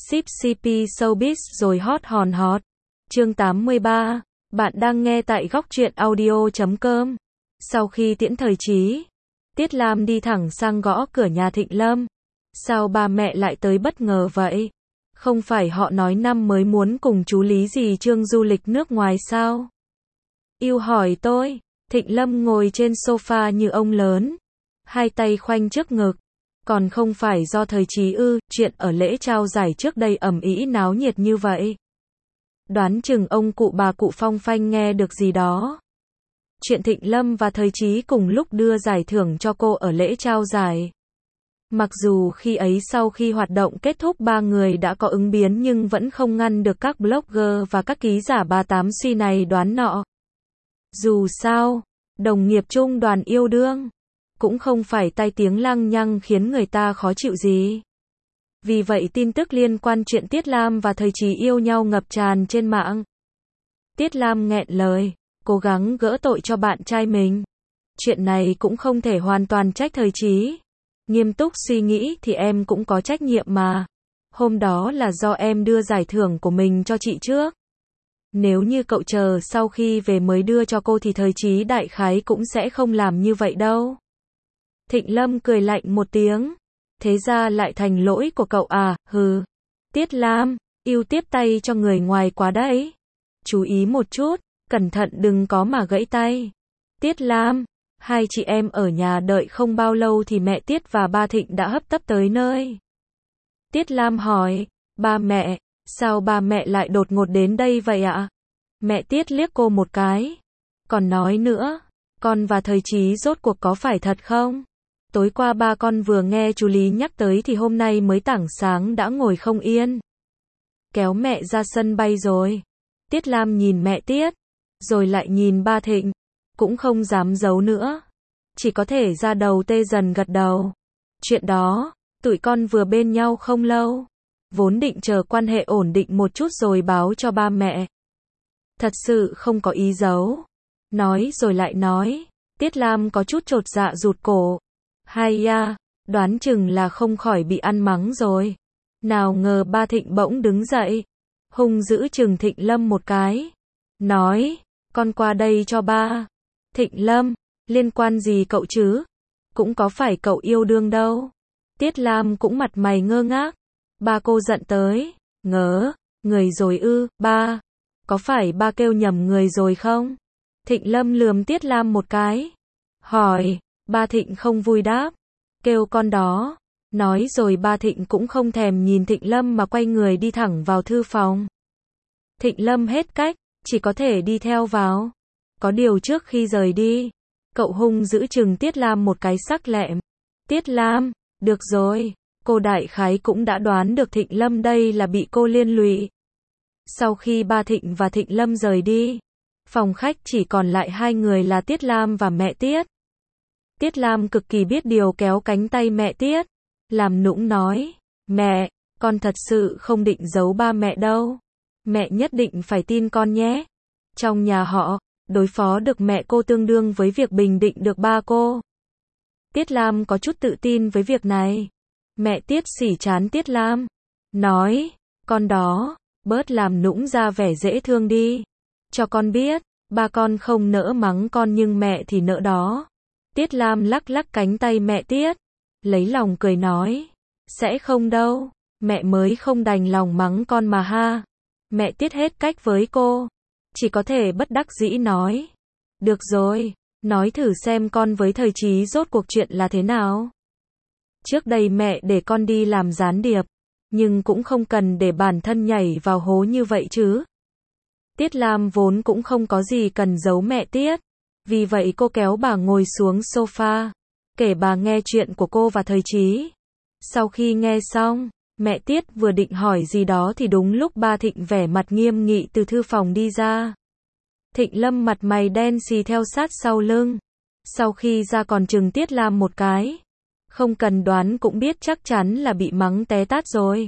Ship CP Showbiz rồi hot hòn hot. Chương 83. Bạn đang nghe tại góc truyện audio.com. Sau khi tiễn thời Chí, Tiết Lam đi thẳng sang gõ cửa nhà Thịnh Lâm. Sao ba mẹ lại tới bất ngờ vậy? Không phải họ nói năm mới muốn cùng chú Lý gì Trương du lịch nước ngoài sao? Yêu hỏi tôi. Thịnh Lâm ngồi trên sofa như ông lớn, hai tay khoanh trước ngực. Còn không phải do thời Chí ư, chuyện ở lễ trao giải trước đây ầm ĩ náo nhiệt như vậy. Đoán chừng ông cụ bà cụ phong phanh nghe được gì đó. Chuyện Thịnh Lâm và thời Chí cùng lúc đưa giải thưởng cho cô ở lễ trao giải. Mặc dù khi ấy sau khi hoạt động kết thúc ba người đã có ứng biến nhưng vẫn không ngăn được các blogger và các ký giả 38 suy này đoán nọ. Dù sao, đồng nghiệp chung đoàn yêu đương, cũng không phải tai tiếng lăng nhăng khiến người ta khó chịu gì. Vì vậy tin tức liên quan chuyện Tiết Lam và thời Chí yêu nhau ngập tràn trên mạng. Tiết Lam nghẹn lời, cố gắng gỡ tội cho bạn trai mình. Chuyện này cũng không thể hoàn toàn trách thời Chí. Nghiêm túc suy nghĩ thì em cũng có trách nhiệm mà. Hôm đó là do em đưa giải thưởng của mình cho chị trước. Nếu như cậu chờ sau khi về mới đưa cho cô thì thời Chí đại khái cũng sẽ không làm như vậy đâu. Thịnh Lâm cười lạnh một tiếng. Thế ra lại thành lỗi của cậu à, hừ. Tiết Lam, yêu tiếp tay cho người ngoài quá đấy. Chú ý một chút, cẩn thận đừng có mà gãy tay. Tiết Lam, hai chị em ở nhà đợi không bao lâu thì mẹ Tiết và ba Thịnh đã hấp tấp tới nơi. Tiết Lam hỏi, ba mẹ, sao ba mẹ lại đột ngột đến đây vậy ạ? Mẹ Tiết liếc cô một cái. Còn nói nữa, con và thời Chí rốt cuộc có phải thật không? Tối qua ba con vừa nghe chú Lý nhắc tới thì hôm nay mới tảng sáng đã ngồi không yên. Kéo mẹ ra sân bay rồi. Tiết Lam nhìn mẹ Tiết, rồi lại nhìn ba Thịnh, cũng không dám giấu nữa. Chỉ có thể ra đầu tê dần gật đầu. Chuyện đó, tụi con vừa bên nhau không lâu. Vốn định chờ quan hệ ổn định một chút rồi báo cho ba mẹ. Thật sự không có ý giấu. Nói rồi lại nói. Tiết Lam có chút chột dạ rụt cổ. Hay ya, đoán chừng là không khỏi bị ăn mắng rồi. Nào ngờ ba Thịnh bỗng đứng dậy, hung dữ chừng Thịnh Lâm một cái. Nói, con qua đây cho ba. Thịnh Lâm, liên quan gì cậu chứ? Cũng có phải cậu yêu đương đâu. Tiết Lam cũng mặt mày ngơ ngác. Ba cô giận tới, ngớ, người rồi ư, ba. Có phải ba kêu nhầm người rồi không? Thịnh Lâm lườm Tiết Lam một cái. Hỏi, ba Thịnh không vui đáp. Kêu con đó. Nói rồi ba Thịnh cũng không thèm nhìn Thịnh Lâm mà quay người đi thẳng vào thư phòng. Thịnh Lâm hết cách, chỉ có thể đi theo vào. Có điều trước khi rời đi, cậu hung giữ chừng Tiết Lam một cái sắc lẹm. Tiết Lam, được rồi, cô đại khái cũng đã đoán được Thịnh Lâm đây là bị cô liên lụy. Sau khi ba Thịnh và Thịnh Lâm rời đi, phòng khách chỉ còn lại hai người là Tiết Lam và mẹ Tiết. Tiết Lam cực kỳ biết điều kéo cánh tay mẹ Tiết, làm nũng nói, mẹ, con thật sự không định giấu ba mẹ đâu. Mẹ nhất định phải tin con nhé. Trong nhà họ, đối phó được mẹ cô tương đương với việc bình định được ba cô. Tiết Lam có chút tự tin với việc này. Mẹ Tiết xỉ trán Tiết Lam, nói, con đó, bớt làm nũng ra vẻ dễ thương đi. Cho con biết, ba con không nỡ mắng con nhưng mẹ thì nỡ đó. Tiết Lam lắc lắc cánh tay mẹ Tiết, lấy lòng cười nói, sẽ không đâu, mẹ mới không đành lòng mắng con mà ha. Mẹ Tiết hết cách với cô, chỉ có thể bất đắc dĩ nói, được rồi, nói thử xem con với thời Chí rốt cuộc chuyện là thế nào. Trước đây mẹ để con đi làm gián điệp, nhưng cũng không cần để bản thân nhảy vào hố như vậy chứ. Tiết Lam vốn cũng không có gì cần giấu mẹ Tiết, vì vậy cô kéo bà ngồi xuống sofa, kể bà nghe chuyện của cô và thời Chí. Sau khi nghe xong, mẹ Tiết vừa định hỏi gì đó thì đúng lúc ba Thịnh vẻ mặt nghiêm nghị từ thư phòng đi ra. Thịnh Lâm mặt mày đen xì theo sát sau lưng. Sau khi ra còn chừng Tiết Lam một cái. Không cần đoán cũng biết chắc chắn là bị mắng té tát rồi.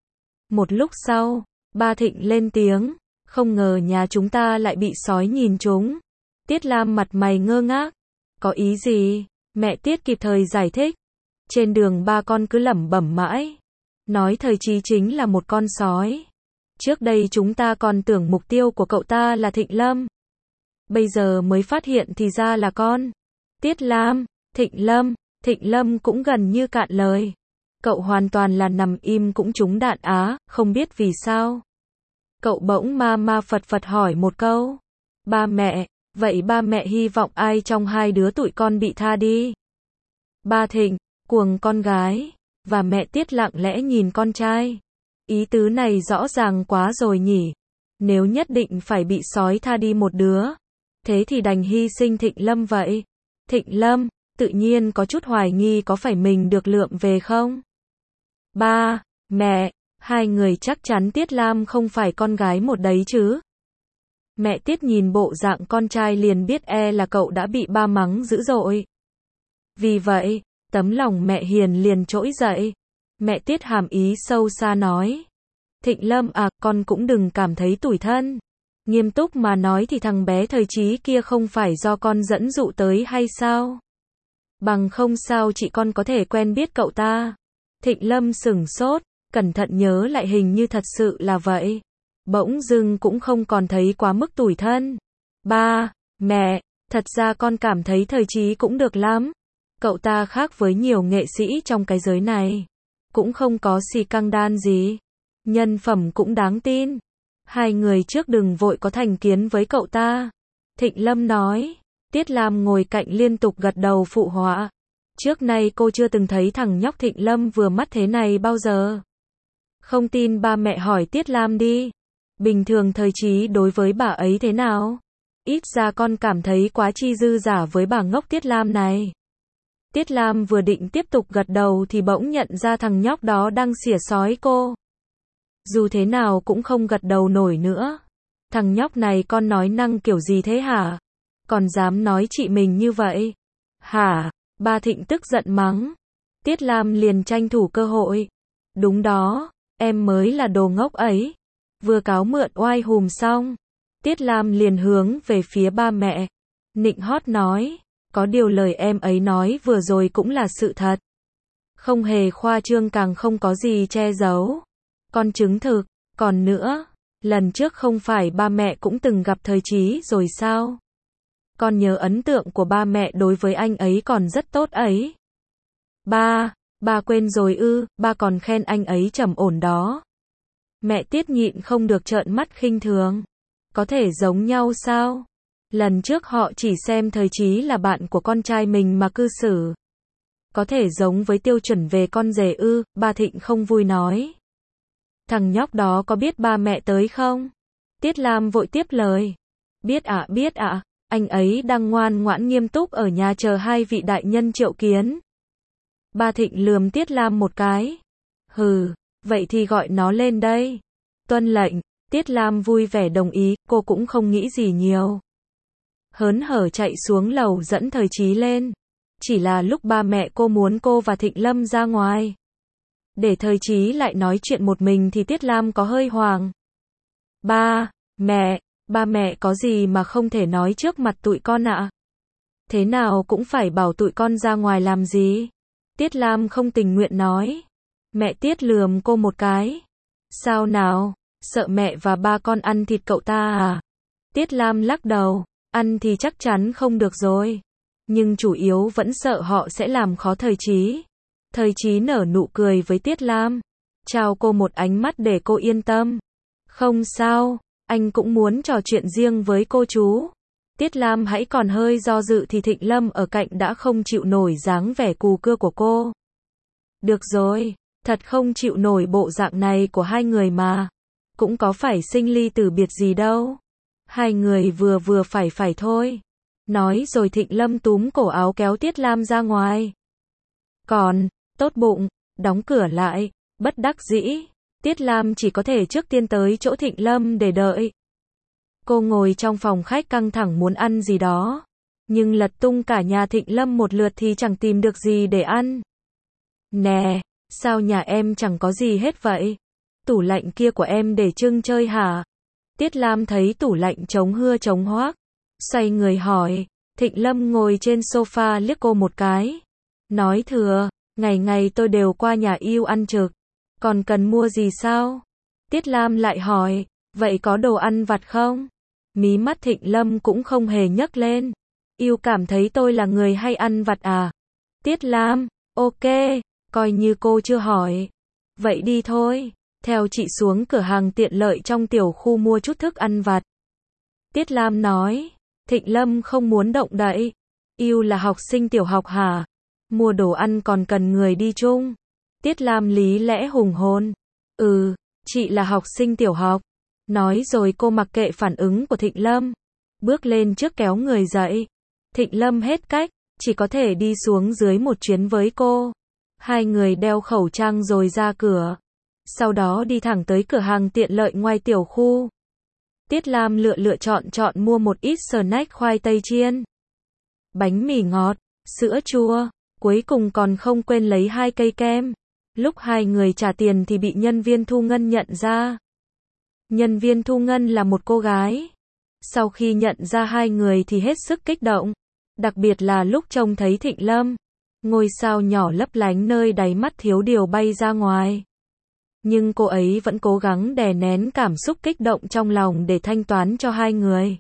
Một lúc sau, ba Thịnh lên tiếng, không ngờ nhà chúng ta lại bị sói nhìn trúng. Tiết Lam mặt mày ngơ ngác. Có ý gì? Mẹ Tiết kịp thời giải thích. Trên đường ba con cứ lẩm bẩm mãi. nói thời Chí chính là một con sói. Trước đây chúng ta còn tưởng mục tiêu của cậu ta là Thịnh Lâm. Bây giờ mới phát hiện thì ra là con Tiết Lam. Thịnh Lâm cũng gần như cạn lời. Cậu hoàn toàn là nằm im cũng trúng đạn á, không biết vì sao. Cậu bỗng ma phật hỏi một câu. Ba mẹ, vậy ba mẹ hy vọng ai trong hai đứa tụi con bị tha đi? Ba Thịnh, cuồng con gái, và mẹ Tiết lặng lẽ nhìn con trai. Ý tứ này rõ ràng quá rồi nhỉ. Nếu nhất định phải bị sói tha đi một đứa, thế thì đành hy sinh Thịnh Lâm vậy. Thịnh Lâm, tự nhiên có chút hoài nghi có phải mình được lượm về không? Ba, mẹ, hai người chắc chắn Tiết Lam không phải con gái một đấy chứ? Mẹ Tiết nhìn bộ dạng con trai liền biết là cậu đã bị ba mắng dữ dội. Vì vậy, tấm lòng mẹ Hiền liền trỗi dậy. Mẹ Tiết hàm ý sâu xa nói. Thịnh Lâm à, con cũng đừng cảm thấy tủi thân. Nghiêm túc mà nói thì thằng bé thời Chí kia không phải do con dẫn dụ tới hay sao? Bằng không sao chị con có thể quen biết cậu ta? Thịnh Lâm sửng sốt, cẩn thận nhớ lại hình như thật sự là vậy. Bỗng dưng cũng không còn thấy quá mức tủi thân. Ba, mẹ, thật ra con cảm thấy thời Chí cũng được lắm. Cậu ta khác với nhiều nghệ sĩ trong cái giới này. Cũng không có xì căng đan gì. Nhân phẩm cũng đáng tin. Hai người trước đừng vội có thành kiến với cậu ta. Thịnh Lâm nói. Tiết Lam ngồi cạnh liên tục gật đầu phụ họa. Trước nay cô chưa từng thấy thằng nhóc Thịnh Lâm vừa mắt thế này bao giờ. Không tin ba mẹ hỏi Tiết Lam đi. Bình thường thời Chí đối với bà ấy thế nào? Ít ra con cảm thấy quá chi dư giả với bà ngốc Tiết Lam này. Tiết Lam vừa định tiếp tục gật đầu thì bỗng nhận ra thằng nhóc đó đang xỉa xói cô. Dù thế nào cũng không gật đầu nổi nữa. Thằng nhóc này con nói năng kiểu gì thế hả? Còn dám nói chị mình như vậy? Hả? Ba Thịnh tức giận mắng. Tiết Lam liền tranh thủ cơ hội. Đúng đó, em mới là đồ ngốc ấy. Vừa cáo mượn oai hùm xong, Tiết Lam liền hướng về phía ba mẹ. Nịnh hót nói, có điều lời em ấy nói vừa rồi cũng là sự thật. Không hề khoa trương càng không có gì che giấu. Con chứng thực, còn nữa, lần trước không phải ba mẹ cũng từng gặp thời Chí rồi sao? Con nhớ ấn tượng của ba mẹ đối với anh ấy còn rất tốt ấy. Ba quên rồi ư? Ba còn khen anh ấy trầm ổn đó. Mẹ Tiết nhịn không được trợn mắt khinh thường. Có thể giống nhau sao? Lần trước họ chỉ xem thời Chí là bạn của con trai mình mà cư xử. Có thể giống với tiêu chuẩn về con rể ư? Ba Thịnh không vui nói. Thằng nhóc đó có biết ba mẹ tới không? Tiết Lam vội tiếp lời. Biết ạ, anh ấy đang ngoan ngoãn nghiêm túc ở nhà chờ hai vị đại nhân triệu kiến. Ba Thịnh lườm Tiết Lam một cái. Hừ, vậy thì gọi nó lên đây. Tuân lệnh. Tiết Lam vui vẻ đồng ý, cô cũng không nghĩ gì nhiều. Hớn hở chạy xuống lầu dẫn thời Chí lên. Chỉ là lúc ba mẹ cô muốn cô và Thịnh Lâm ra ngoài. Để thời Chí lại nói chuyện một mình thì Tiết Lam có hơi hoảng. Ba mẹ có gì mà không thể nói trước mặt tụi con ạ? Thế nào cũng phải bảo tụi con ra ngoài làm gì? Tiết Lam không tình nguyện nói. Mẹ Tiết lườm cô một cái. Sao nào? Sợ mẹ và ba con ăn thịt cậu ta à? Tiết Lam lắc đầu. Ăn thì chắc chắn không được rồi. Nhưng chủ yếu vẫn sợ họ sẽ làm khó thời Chí. Thời Chí nở nụ cười với Tiết Lam. Chào cô một ánh mắt để cô yên tâm. Không sao, anh cũng muốn trò chuyện riêng với cô chú. Tiết Lam hãy còn hơi do dự thì Thịnh Lâm ở cạnh đã không chịu nổi dáng vẻ cù cưa của cô. Được rồi, thật không chịu nổi bộ dạng này của hai người mà. Cũng có phải sinh ly tử biệt gì đâu. Hai người vừa phải thôi. Nói rồi Thịnh Lâm túm cổ áo kéo Tiết Lam ra ngoài. Còn, tốt bụng, đóng cửa lại, bất đắc dĩ. Tiết Lam chỉ có thể trước tiên tới chỗ Thịnh Lâm để đợi. Cô ngồi trong phòng khách căng thẳng muốn ăn gì đó. Nhưng lật tung cả nhà Thịnh Lâm một lượt thì chẳng tìm được gì để ăn. Nè, sao nhà em chẳng có gì hết vậy? Tủ lạnh kia của em để trưng chơi hả? Tiết Lam thấy tủ lạnh trống hưa trống hoác. Xoay người hỏi. Thịnh Lâm ngồi trên sofa liếc cô một cái. Nói thừa, ngày ngày tôi đều qua nhà yêu ăn trực. Còn cần mua gì sao? Tiết Lam lại hỏi, vậy có đồ ăn vặt không? Mí mắt Thịnh Lâm cũng không hề nhấc lên. Yêu cảm thấy tôi là người hay ăn vặt à? Tiết Lam, ok, coi như cô chưa hỏi. Vậy đi thôi, theo chị xuống cửa hàng tiện lợi trong tiểu khu mua chút thức ăn vặt. Tiết Lam nói, Thịnh Lâm không muốn động đậy. Yêu là học sinh tiểu học hả? Mua đồ ăn còn cần người đi chung. Tiết Lam lý lẽ hùng hồn. Chị là học sinh tiểu học. Nói rồi cô mặc kệ phản ứng của Thịnh Lâm. Bước lên trước kéo người dậy. Thịnh Lâm hết cách, chỉ có thể đi xuống dưới một chuyến với cô. Hai người đeo khẩu trang rồi ra cửa. Sau đó đi thẳng tới cửa hàng tiện lợi ngoài tiểu khu. Tiết Lam lựa chọn mua một ít snack khoai tây chiên, bánh mì ngọt, sữa chua, cuối cùng còn không quên lấy 2 cây kem. Lúc hai người trả tiền thì bị nhân viên thu ngân nhận ra. Nhân viên thu ngân là một cô gái. Sau khi nhận ra hai người thì hết sức kích động. Đặc biệt là lúc trông thấy Thịnh Lâm. Ngôi sao nhỏ lấp lánh nơi đáy mắt thiếu điều bay ra ngoài. Nhưng cô ấy vẫn cố gắng đè nén cảm xúc kích động trong lòng để thanh toán cho hai người.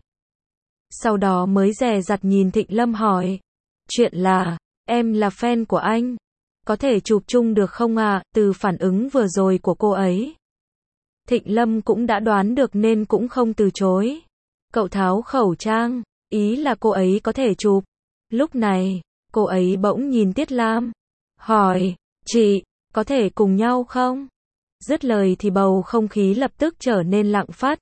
Sau đó mới dè dặt nhìn Thịnh Lâm hỏi. Chuyện là, em là fan của anh. Có thể chụp chung được không ạ? Từ phản ứng vừa rồi của cô ấy, Thịnh Lâm cũng đã đoán được nên cũng không từ chối. Cậu tháo khẩu trang, ý là cô ấy có thể chụp. Lúc này, cô ấy bỗng nhìn Tiết Lam, hỏi, chị, có thể cùng nhau không? Dứt lời thì bầu không khí lập tức trở nên lặng phát.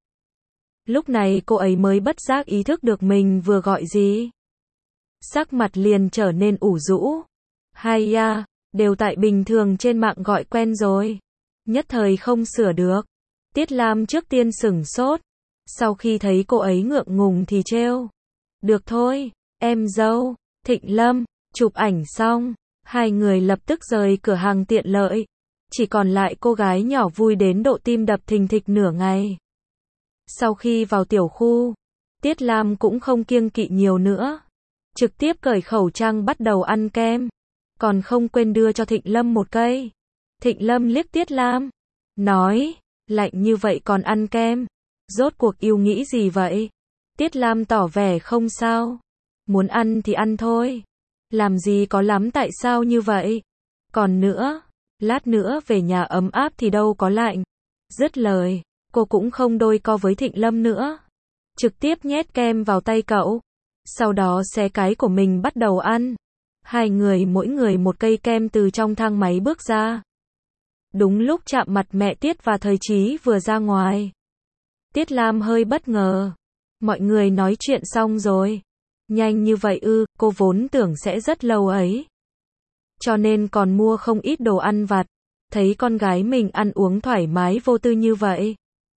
Lúc này cô ấy mới bất giác ý thức được mình vừa gọi gì. Sắc mặt liền trở nên ủ rũ. Hay ya, đều tại bình thường trên mạng gọi quen rồi. Nhất thời không sửa được. Tiết Lam trước tiên sửng sốt. Sau khi thấy cô ấy ngượng ngùng thì trêu. Được thôi, em dâu. Thịnh Lâm, chụp ảnh xong. Hai người lập tức rời cửa hàng tiện lợi. Chỉ còn lại cô gái nhỏ vui đến độ tim đập thình thịch nửa ngày. Sau khi vào tiểu khu, Tiết Lam cũng không kiêng kỵ nhiều nữa. Trực tiếp cởi khẩu trang bắt đầu ăn kem. Còn không quên đưa cho Thịnh Lâm một cây. Thịnh Lâm liếc Tiết Lam. Nói, lạnh như vậy còn ăn kem. Rốt cuộc yêu nghĩ gì vậy? Tiết Lam tỏ vẻ không sao. Muốn ăn thì ăn thôi. Làm gì có lắm tại sao như vậy? Còn nữa, lát nữa về nhà ấm áp thì đâu có lạnh. Dứt lời, cô cũng không đôi co với Thịnh Lâm nữa. Trực tiếp nhét kem vào tay cậu. Sau đó xé cái của mình bắt đầu ăn. Hai người mỗi người một cây kem từ trong thang máy bước ra. Đúng lúc chạm mặt mẹ Tiết và Thời Chí vừa ra ngoài. Tiết Lam hơi bất ngờ. Mọi người nói chuyện xong rồi. Nhanh như vậy ư? Cô vốn tưởng sẽ rất lâu ấy. Cho nên còn mua không ít đồ ăn vặt. Thấy con gái mình ăn uống thoải mái vô tư như vậy.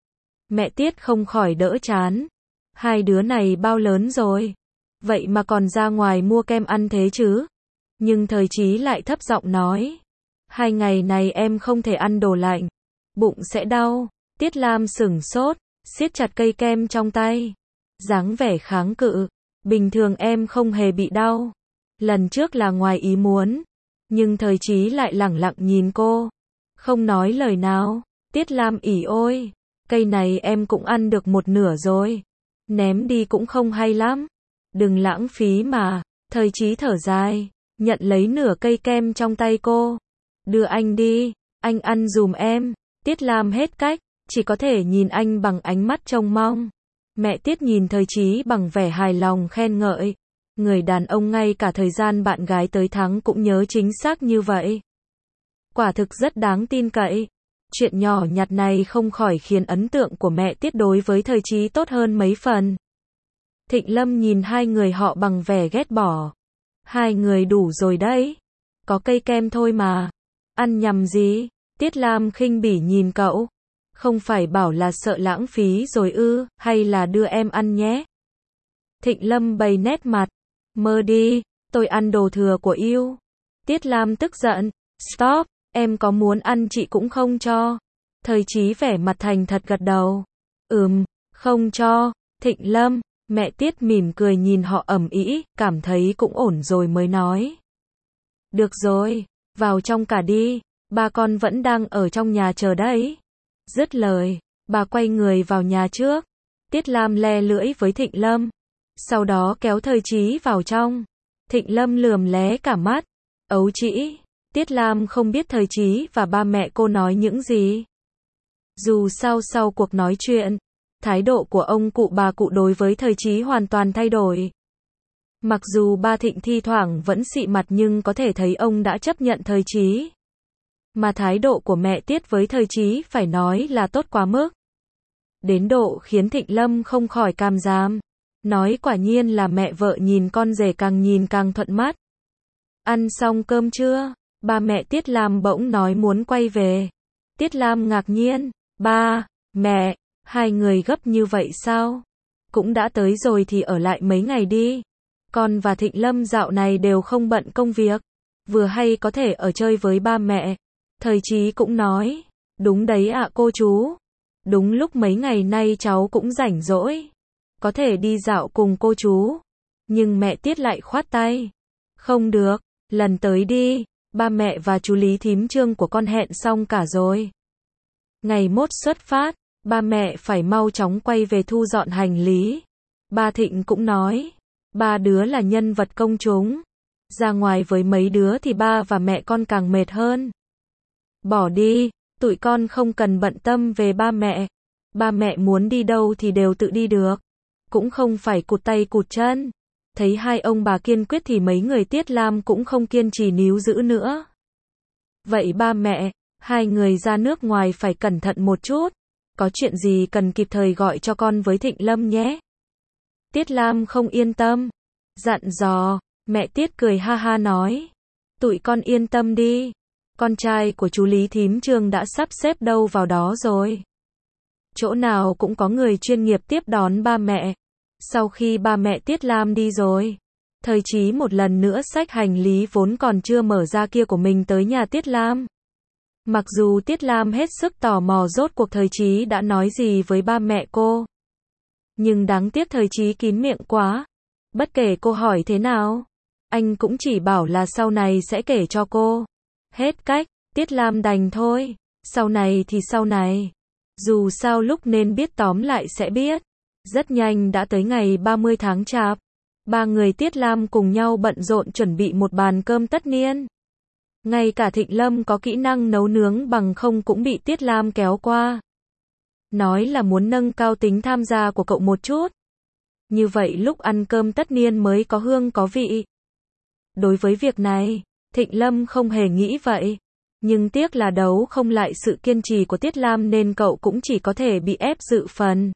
Mẹ Tiết không khỏi đỡ chán. Hai đứa này bao lớn rồi. Vậy mà còn ra ngoài mua kem ăn thế chứ? Nhưng Thời Chí lại thấp giọng nói. 2 ngày này em không thể ăn đồ lạnh. Bụng sẽ đau. Tiết Lam sửng sốt, siết chặt cây kem trong tay. Dáng vẻ kháng cự. Bình thường em không hề bị đau. Lần trước là ngoài ý muốn. Nhưng Thời Chí lại lẳng lặng nhìn cô. Không nói lời nào. Tiết Lam ỉ ôi. Cây này em cũng ăn được một nửa rồi. Ném đi cũng không hay lắm. Đừng lãng phí mà. Thời Chí thở dài. Nhận lấy nửa cây kem trong tay cô. Đưa anh đi. Anh ăn dùm em. Tiết Lam hết cách. Chỉ có thể nhìn anh bằng ánh mắt trông mong. Mẹ Tiết nhìn Thời Chí bằng vẻ hài lòng khen ngợi. Người đàn ông ngay cả thời gian bạn gái tới tháng cũng nhớ chính xác như vậy. Quả thực rất đáng tin cậy. Chuyện nhỏ nhặt này không khỏi khiến ấn tượng của mẹ Tiết đối với Thời Chí tốt hơn mấy phần. Thịnh Lâm nhìn hai người họ bằng vẻ ghét bỏ. Hai người đủ rồi đấy. Có cây kem thôi mà. Ăn nhầm gì? Tiết Lam khinh bỉ nhìn cậu. Không phải bảo là sợ lãng phí rồi ư, hay là đưa em ăn nhé? Thịnh Lâm bày nét mặt. Mơ đi, tôi ăn đồ thừa của yêu. Tiết Lam tức giận. Stop, em có muốn ăn chị cũng không cho. Thời Chí vẻ mặt thành thật gật đầu. Không cho. Thịnh Lâm, mẹ Tiết mỉm cười nhìn họ ầm ĩ, cảm thấy cũng ổn rồi mới nói. Được rồi, vào trong cả đi. ba con vẫn đang ở trong nhà chờ đấy. Dứt lời, bà quay người vào nhà trước. Tiết Lam le lưỡi với Thịnh Lâm. Sau đó kéo Thời Chí vào trong. Thịnh Lâm lườm lé cả mắt. Ấu trĩ. Tiết Lam không biết Thời Chí và ba mẹ cô nói những gì. Dù sao sau cuộc nói chuyện, thái độ của ông cụ bà cụ đối với Thời Chí hoàn toàn thay đổi. Mặc dù ba Thịnh thi thoảng vẫn xị mặt nhưng có thể thấy ông đã chấp nhận Thời Chí. Mà thái độ của mẹ Tiết với Thời Chí phải nói là tốt quá mức. Đến độ khiến Thịnh Lâm không khỏi càm ràm. Nói quả nhiên là mẹ vợ nhìn con rể càng nhìn càng thuận mắt. Ăn xong cơm chưa? Ba mẹ Tiết Lam bỗng nói muốn quay về. Tiết Lam ngạc nhiên. Ba, mẹ, hai người gấp như vậy sao? Cũng đã tới rồi thì ở lại mấy ngày đi. Con và Thịnh Lâm dạo này đều không bận công việc. Vừa hay có thể ở chơi với ba mẹ. Thời Chí cũng nói. Đúng đấy ạ cô chú. Đúng lúc mấy ngày nay cháu cũng rảnh rỗi. Có thể đi dạo cùng cô chú. Nhưng mẹ Tiết lại khoát tay. Không được, lần tới đi. Ba mẹ và chú Lý thím Trương của con hẹn xong cả rồi. Ngày mốt xuất phát, ba mẹ phải mau chóng quay về thu dọn hành lý. Ba Thịnh cũng nói. Ba đứa là nhân vật công chúng. Ra ngoài với mấy đứa thì ba và mẹ con càng mệt hơn. Bỏ đi, tụi con không cần bận tâm về ba mẹ. Ba mẹ muốn đi đâu thì đều tự đi được. Cũng không phải cụt tay cụt chân. Thấy hai ông bà kiên quyết thì mấy người Tiết Lam cũng không kiên trì níu giữ nữa. Vậy ba mẹ, hai người ra nước ngoài phải cẩn thận một chút. Có chuyện gì cần kịp thời gọi cho con với Thịnh Lâm nhé. Tiết Lam không yên tâm. Dặn dò, mẹ Tiết cười ha ha nói. Tụi con yên tâm đi. Con trai của chú Lý thím Trương đã sắp xếp đâu vào đó rồi. Chỗ nào cũng có người chuyên nghiệp tiếp đón ba mẹ. Sau khi ba mẹ Tiết Lam đi rồi, Thời Chí một lần nữa xách hành lý vốn còn chưa mở ra kia của mình tới nhà Tiết Lam. Mặc dù Tiết Lam hết sức tò mò rốt cuộc Thời Chí đã nói gì với ba mẹ cô. Nhưng đáng tiếc Thời Chí kín miệng quá. Bất kể cô hỏi thế nào, anh cũng chỉ bảo là sau này sẽ kể cho cô. Hết cách, Tiết Lam đành thôi. Sau này thì sau này. Dù sao lúc nên biết tóm lại sẽ biết. Rất nhanh đã tới ngày 30 tháng Chạp. Ba người Tiết Lam cùng nhau bận rộn chuẩn bị một bàn cơm tất niên. Ngay cả Thịnh Lâm có kỹ năng nấu nướng bằng không cũng bị Tiết Lam kéo qua. Nói là muốn nâng cao tính tham gia của cậu một chút. Như vậy lúc ăn cơm tất niên mới có hương có vị. Đối với việc này, Thịnh Lâm không hề nghĩ vậy. Nhưng tiếc là đấu không lại sự kiên trì của Tiết Lam nên cậu cũng chỉ có thể bị ép dự phần.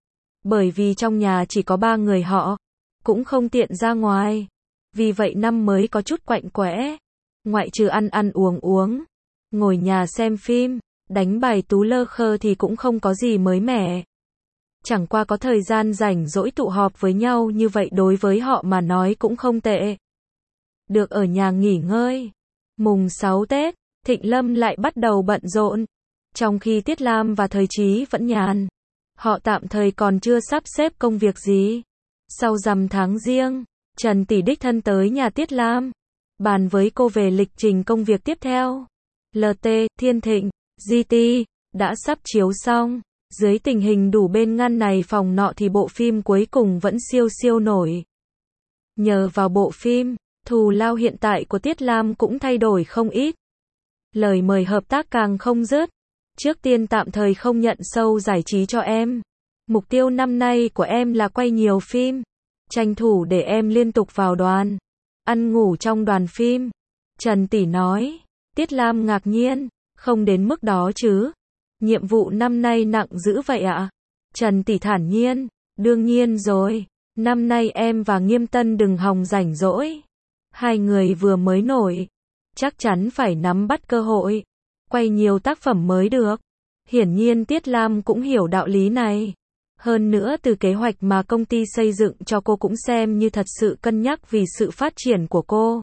Bởi vì trong nhà chỉ có ba người họ, cũng không tiện ra ngoài. Vì vậy năm mới có chút quạnh quẽ. Ngoại trừ ăn uống, ngồi nhà xem phim, đánh bài tú lơ khơ thì cũng không có gì mới mẻ. Chẳng qua có thời gian rảnh rỗi tụ họp với nhau như vậy đối với họ mà nói cũng không tệ. Được ở nhà nghỉ ngơi. Mùng 6 Tết, Thịnh Lâm lại bắt đầu bận rộn. Trong khi Tiết Lam và Thời Chí vẫn nhàn. Họ tạm thời còn chưa sắp xếp công việc gì. Sau rằm tháng Giêng, Trần tỷ đích thân tới nhà Tiết Lam. Bàn với cô về lịch trình công việc tiếp theo. LT, Thiên Thịnh, GT, đã sắp chiếu xong. Dưới tình hình đủ bên ngăn này phòng nọ thì bộ phim cuối cùng vẫn siêu nổi. Nhờ vào bộ phim, thù lao hiện tại của Tiết Lam cũng thay đổi không ít. Lời mời hợp tác càng không dứt. Trước tiên tạm thời không nhận show giải trí cho em. Mục tiêu năm nay của em là quay nhiều phim. Tranh thủ để em liên tục vào đoàn. Ăn ngủ trong đoàn phim. Trần tỷ nói. Tiết Lam ngạc nhiên. Không đến mức đó chứ. Nhiệm vụ năm nay nặng dữ vậy ạ? Trần tỷ thản nhiên. Đương nhiên rồi. Năm nay em và Nghiêm Tân đừng hòng rảnh rỗi. Hai người vừa mới nổi. Chắc chắn phải nắm bắt cơ hội. Quay nhiều tác phẩm mới được. Hiển nhiên Tiết Lam cũng hiểu đạo lý này. Hơn nữa từ kế hoạch mà công ty xây dựng cho cô cũng xem như thật sự cân nhắc vì sự phát triển của cô.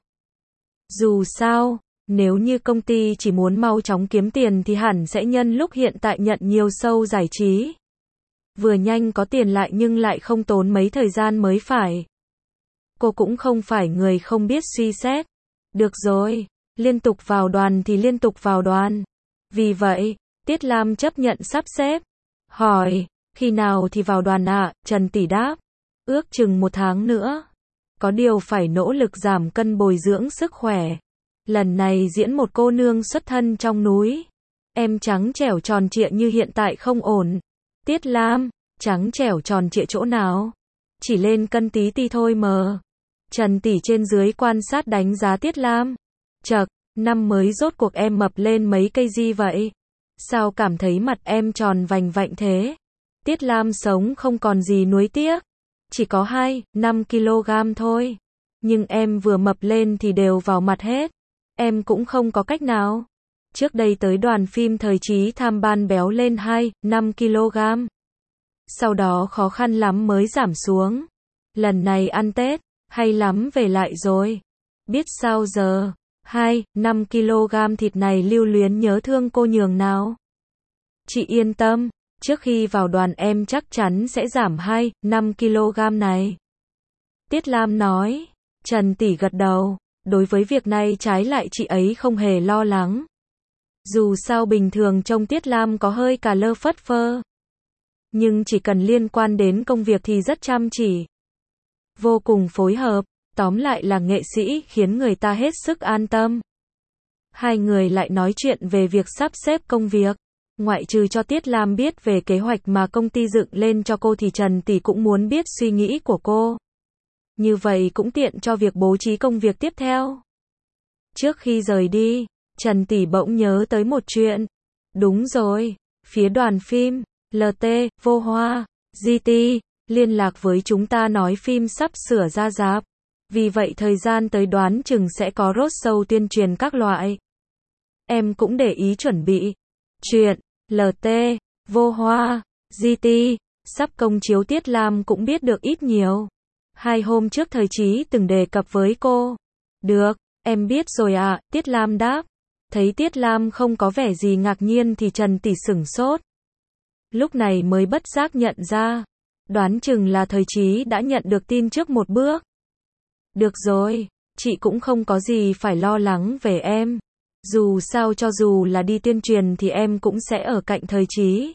Dù sao, nếu như công ty chỉ muốn mau chóng kiếm tiền thì hẳn sẽ nhân lúc hiện tại nhận nhiều show giải trí. Vừa nhanh có tiền lại nhưng lại không tốn mấy thời gian mới phải. Cô cũng không phải người không biết suy xét. Được rồi, Liên tục vào đoàn thì liên tục vào đoàn. Vì vậy, Tiết Lam chấp nhận sắp xếp. Hỏi, khi nào thì vào đoàn ạ? Trần Tỷ đáp, ước chừng 1 tháng nữa. Có điều phải nỗ lực giảm cân bồi dưỡng sức khỏe. Lần này diễn một cô nương xuất thân trong núi. Em trắng trẻo tròn trịa như hiện tại không ổn. Tiết Lam, trắng trẻo tròn trịa chỗ nào? Chỉ lên cân tí ti thôi mờ. Trần Tỷ trên dưới quan sát đánh giá Tiết Lam. Chậc, năm mới rốt cuộc em mập lên mấy cây gì vậy? Sao cảm thấy mặt em tròn vành vạnh thế? Tiết Lam sống không còn gì nuối tiếc. Chỉ có 5 kg thôi. Nhưng em vừa mập lên thì đều vào mặt hết. Em cũng không có cách nào. Trước đây tới đoàn phim thời trí tham ban béo lên 5 kg. Sau đó khó khăn lắm mới giảm xuống. Lần này ăn Tết, hay lắm về lại rồi. Biết sao giờ, 5 kg thịt này lưu luyến nhớ thương cô nhường nào. Chị yên tâm, trước khi vào đoàn em chắc chắn sẽ giảm 5 kg này. Tiết Lam nói. Trần Tỷ gật đầu. Đối với việc này trái lại chị ấy không hề lo lắng. Dù sao bình thường trông Tiết Lam có hơi cà lơ phất phơ. Nhưng chỉ cần liên quan đến công việc thì rất chăm chỉ. Vô cùng phối hợp, tóm lại là nghệ sĩ khiến người ta hết sức an tâm. Hai người lại nói chuyện về việc sắp xếp công việc. Ngoại trừ cho Tiết Lam biết về kế hoạch mà công ty dựng lên cho cô thì Trần Tỷ cũng muốn biết suy nghĩ của cô. Như vậy cũng tiện cho việc bố trí công việc tiếp theo. Trước khi rời đi, Trần Tỷ bỗng nhớ tới một chuyện. Đúng rồi, phía đoàn phim, LT, Vô Hoa, GT, liên lạc với chúng ta nói phim sắp sửa ra rạp. Vì vậy thời gian tới đoán chừng sẽ có roadshow tuyên truyền các loại. Em cũng để ý chuẩn bị. Chuyện, LT, Vô Hoa, GT, sắp công chiếu Tiết Lam cũng biết được ít nhiều. 2 hôm trước thời trí từng đề cập với cô. Được, em biết rồi ạ, Tiết Lam đáp. Thấy Tiết Lam không có vẻ gì ngạc nhiên thì Trần Tỷ sửng sốt. Lúc này mới bất giác nhận ra. Đoán chừng là thời trí đã nhận được tin trước một bước. Được rồi, chị cũng không có gì phải lo lắng về em. Dù sao cho dù là đi tuyên truyền thì em cũng sẽ ở cạnh thời trí.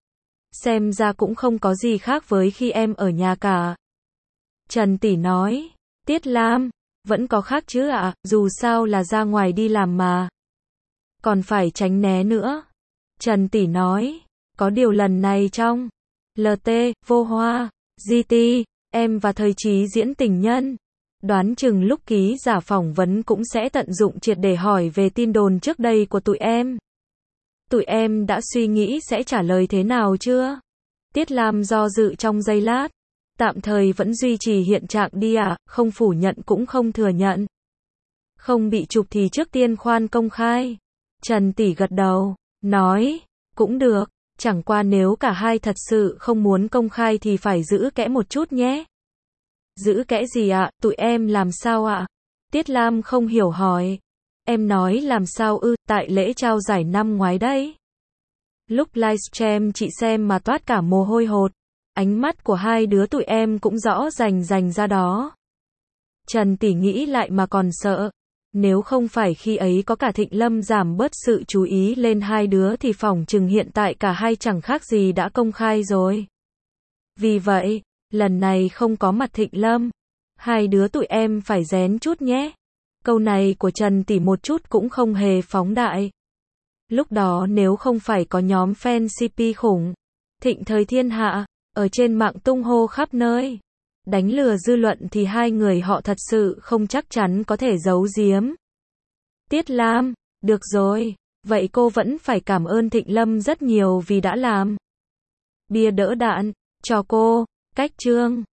Xem ra cũng không có gì khác với khi em ở nhà cả. Trần Tỷ nói. Tiết Lam, vẫn có khác chứ ạ, dù sao là ra ngoài đi làm mà. Còn phải tránh né nữa. Trần Tỷ nói. Có điều lần này trong LT, Vô Hoa, GT, em và thời trí diễn tình nhân. Đoán chừng lúc ký giả phỏng vấn cũng sẽ tận dụng triệt để hỏi về tin đồn trước đây của tụi em. Tụi em đã suy nghĩ sẽ trả lời thế nào chưa? Tiết Lam do dự trong giây lát. Tạm thời vẫn duy trì hiện trạng đi ạ, không phủ nhận cũng không thừa nhận. Không bị chụp thì trước tiên khoan công khai. Trần Tỷ gật đầu, nói, cũng được, chẳng qua nếu cả hai thật sự không muốn công khai thì phải giữ kẽ một chút nhé. Giữ kẽ gì ạ, tụi em làm sao ạ? Tiết Lam không hiểu hỏi. Em nói làm sao ư, tại lễ trao giải năm ngoái đấy. Lúc livestream chị xem mà toát cả mồ hôi hột. Ánh mắt của hai đứa tụi em cũng rõ rành ra đó. Trần Tỷ nghĩ lại mà còn sợ. Nếu không phải khi ấy có cả Thịnh Lâm giảm bớt sự chú ý lên hai đứa thì phỏng chừng hiện tại cả hai chẳng khác gì đã công khai rồi. Vì vậy, lần này không có mặt Thịnh Lâm. Hai đứa tụi em phải rén chút nhé. Câu này của Trần Tỷ một chút cũng không hề phóng đại. Lúc đó nếu không phải có nhóm fan CP khủng, thịnh thời thiên hạ, ở trên mạng tung hô khắp nơi, đánh lừa dư luận thì hai người họ thật sự không chắc chắn có thể giấu giếm. Tiết Lam, được rồi, vậy cô vẫn phải cảm ơn Thịnh Lâm rất nhiều vì đã làm bia đỡ đạn cho cô. Cách chương